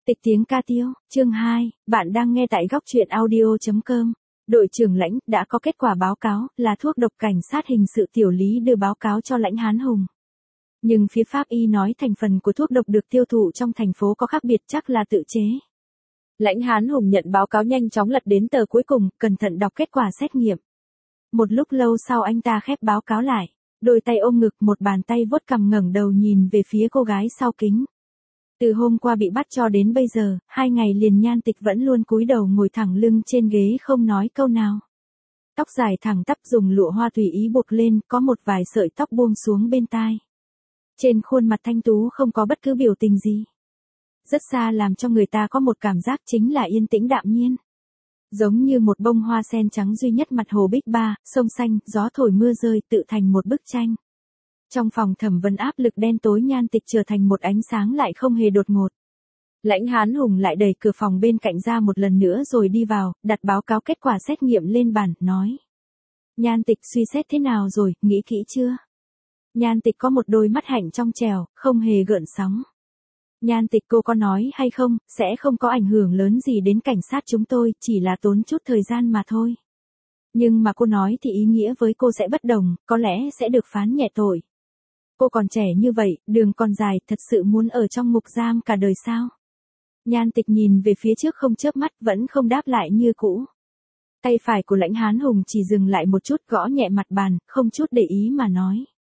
Tịch tiếng ca tiêu, chương 2, bạn đang nghe tại góc truyện audio.com. Đội trưởng Lãnh đã có kết quả báo cáo là thuốc độc cảnh sát hình sự Tiểu Lý đưa báo cáo cho Lãnh Hán Hùng. Nhưng phía pháp y nói thành phần của thuốc độc được tiêu thụ trong thành phố có khác biệt, chắc là tự chế. Lãnh Hán Hùng nhận báo cáo nhanh chóng lật đến tờ cuối cùng, cẩn thận đọc kết quả xét nghiệm. Một lúc lâu sau anh ta khép báo cáo lại, đôi tay ôm ngực, một bàn tay vuốt cằm, ngẩng đầu nhìn về phía cô gái sau kính. Từ hôm qua bị bắt cho đến bây giờ, 2 ngày liền Nhan Tịch vẫn luôn cúi đầu ngồi thẳng lưng trên ghế không nói câu nào. Tóc dài thẳng tắp dùng lụa hoa tùy ý buộc lên, có một vài sợi tóc buông xuống bên tai. Trên khuôn mặt thanh tú không có bất cứ biểu tình gì. Rất xa làm cho người ta có một cảm giác chính là yên tĩnh đạm nhiên. Giống như một bông hoa sen trắng duy nhất mặt hồ Bích Ba, sông xanh, gió thổi mưa rơi tự thành một bức tranh. Trong phòng thẩm vấn áp lực đen tối, Nhan Tịch trở thành một ánh sáng lại không hề đột ngột. Lãnh Hán Hùng lại đẩy cửa phòng bên cạnh ra một lần nữa rồi đi vào, đặt báo cáo kết quả xét nghiệm lên bàn, nói. Nhan Tịch suy xét thế nào rồi, nghĩ kỹ chưa? Nhan Tịch có một đôi mắt hạnh trong trẻo, không hề gợn sóng. Nhan Tịch, cô có nói hay không, sẽ không có ảnh hưởng lớn gì đến cảnh sát chúng tôi, chỉ là tốn chút thời gian mà thôi. Nhưng mà cô nói thì ý nghĩa với cô sẽ bất đồng, có lẽ sẽ được phán nhẹ tội. Cô còn trẻ như vậy, đường còn dài, thật sự muốn ở trong ngục giam cả đời sao? Nhan Tịch nhìn về phía trước không chớp mắt, vẫn không đáp lại như cũ. Tay phải của Lãnh Hán Hùng chỉ dừng lại một chút, gõ nhẹ mặt bàn, không chút để ý mà nói.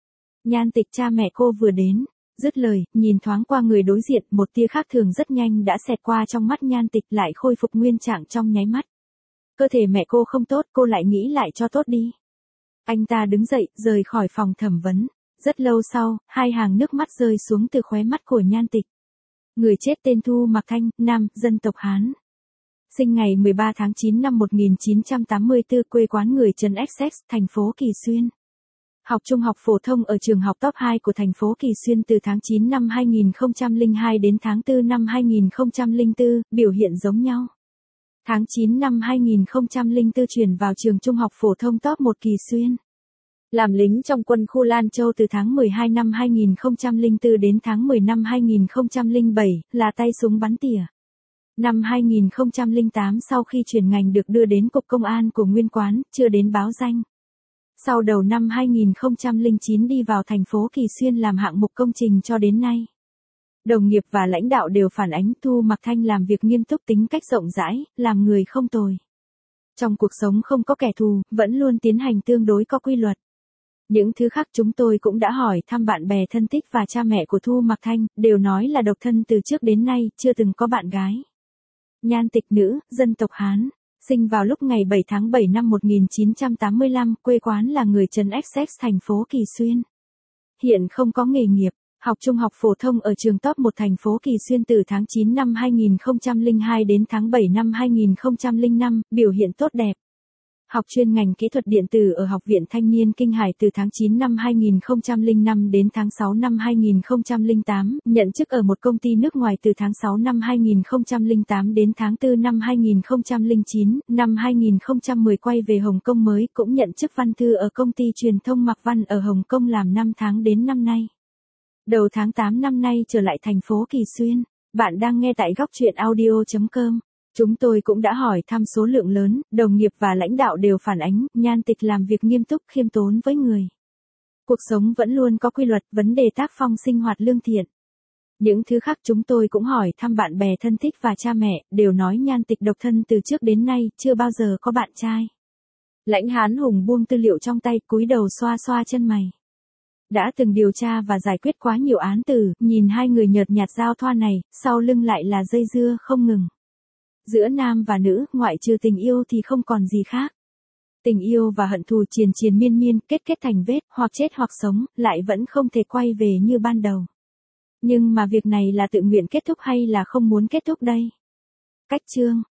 Nhan Tịch, cha mẹ cô vừa đến. Dứt lời, nhìn thoáng qua người đối diện, một tia khác thường rất nhanh đã xẹt qua trong mắt Nhan Tịch, lại khôi phục nguyên trạng trong nháy mắt. Cơ thể mẹ cô không tốt, cô lại nghĩ lại cho tốt đi. Anh ta đứng dậy, rời khỏi phòng thẩm vấn. Rất lâu sau, 2 hàng nước mắt rơi xuống từ khóe mắt của Nhan Tịch. Người chết tên Thu Mặc Thanh, nam, dân tộc Hán. Sinh ngày 13 tháng 9 năm 1984, quê quán người Trần XX, thành phố Kỳ Xuyên. Học trung học phổ thông ở trường học top 2 của thành phố Kỳ Xuyên từ tháng 9 năm 2002 đến tháng 4 năm 2004, biểu hiện giống nhau. Tháng 9 năm 2004 chuyển vào trường trung học phổ thông top 1 Kỳ Xuyên. Làm lính trong quân khu Lan Châu từ tháng 12 năm 2004 đến tháng 10 năm 2007, là tay súng bắn tỉa. Năm 2008 sau khi chuyển ngành được đưa đến Cục Công an của Nguyên Quán, chưa đến báo danh. Sau đầu năm 2009 đi vào thành phố Kỳ Xuyên làm hạng mục công trình cho đến nay. Đồng nghiệp và lãnh đạo đều phản ánh Thu Mặc Thanh làm việc nghiêm túc, tính cách rộng rãi, làm người không tồi. Trong cuộc sống không có kẻ thù, vẫn luôn tiến hành tương đối có quy luật. Những thứ khác chúng tôi cũng đã hỏi thăm bạn bè thân thích và cha mẹ của Thu Mặc Thanh, đều nói là độc thân từ trước đến nay, chưa từng có bạn gái. Nhan Tịch, nữ, dân tộc Hán. Sinh vào lúc ngày 7 tháng 7 năm 1985, quê quán là người Trần XX, thành phố Kỳ Xuyên. Hiện không có nghề nghiệp, học trung học phổ thông ở trường top 1 thành phố Kỳ Xuyên từ tháng 9 năm 2002 đến tháng 7 năm 2005, biểu hiện tốt đẹp. Học chuyên ngành kỹ thuật điện tử ở Học viện Thanh niên Kinh Hải từ tháng 9 năm 2005 đến tháng 6 năm 2008, nhận chức ở một công ty nước ngoài từ tháng 6 năm 2008 đến tháng 4 năm 2009, năm 2010 quay về Hồng Kông mới, cũng nhận chức văn thư ở công ty truyền thông Mạc Văn ở Hồng Kông làm 5 tháng đến năm nay. Đầu tháng 8 năm nay trở lại thành phố Kỳ Xuyên. Bạn đang nghe tại góc truyện audio.com. Chúng tôi cũng đã hỏi thăm số lượng lớn, đồng nghiệp và lãnh đạo đều phản ánh, Nhan Tịch làm việc nghiêm túc, khiêm tốn với người. Cuộc sống vẫn luôn có quy luật, vấn đề tác phong sinh hoạt lương thiện. Những thứ khác chúng tôi cũng hỏi thăm bạn bè thân thích và cha mẹ, đều nói Nhan Tịch độc thân từ trước đến nay, chưa bao giờ có bạn trai. Lãnh Hán Hùng buông tư liệu trong tay, cúi đầu xoa xoa chân mày. Đã từng điều tra và giải quyết quá nhiều án tử, nhìn 2 người nhợt nhạt giao thoa này, sau lưng lại là dây dưa không ngừng. Giữa nam và nữ, ngoại trừ tình yêu thì không còn gì khác. Tình yêu và hận thù triền triền miên miên, kết thành vết, hoặc chết hoặc sống, lại vẫn không thể quay về như ban đầu. Nhưng mà việc này là tự nguyện kết thúc hay là không muốn kết thúc đây? Cách chương.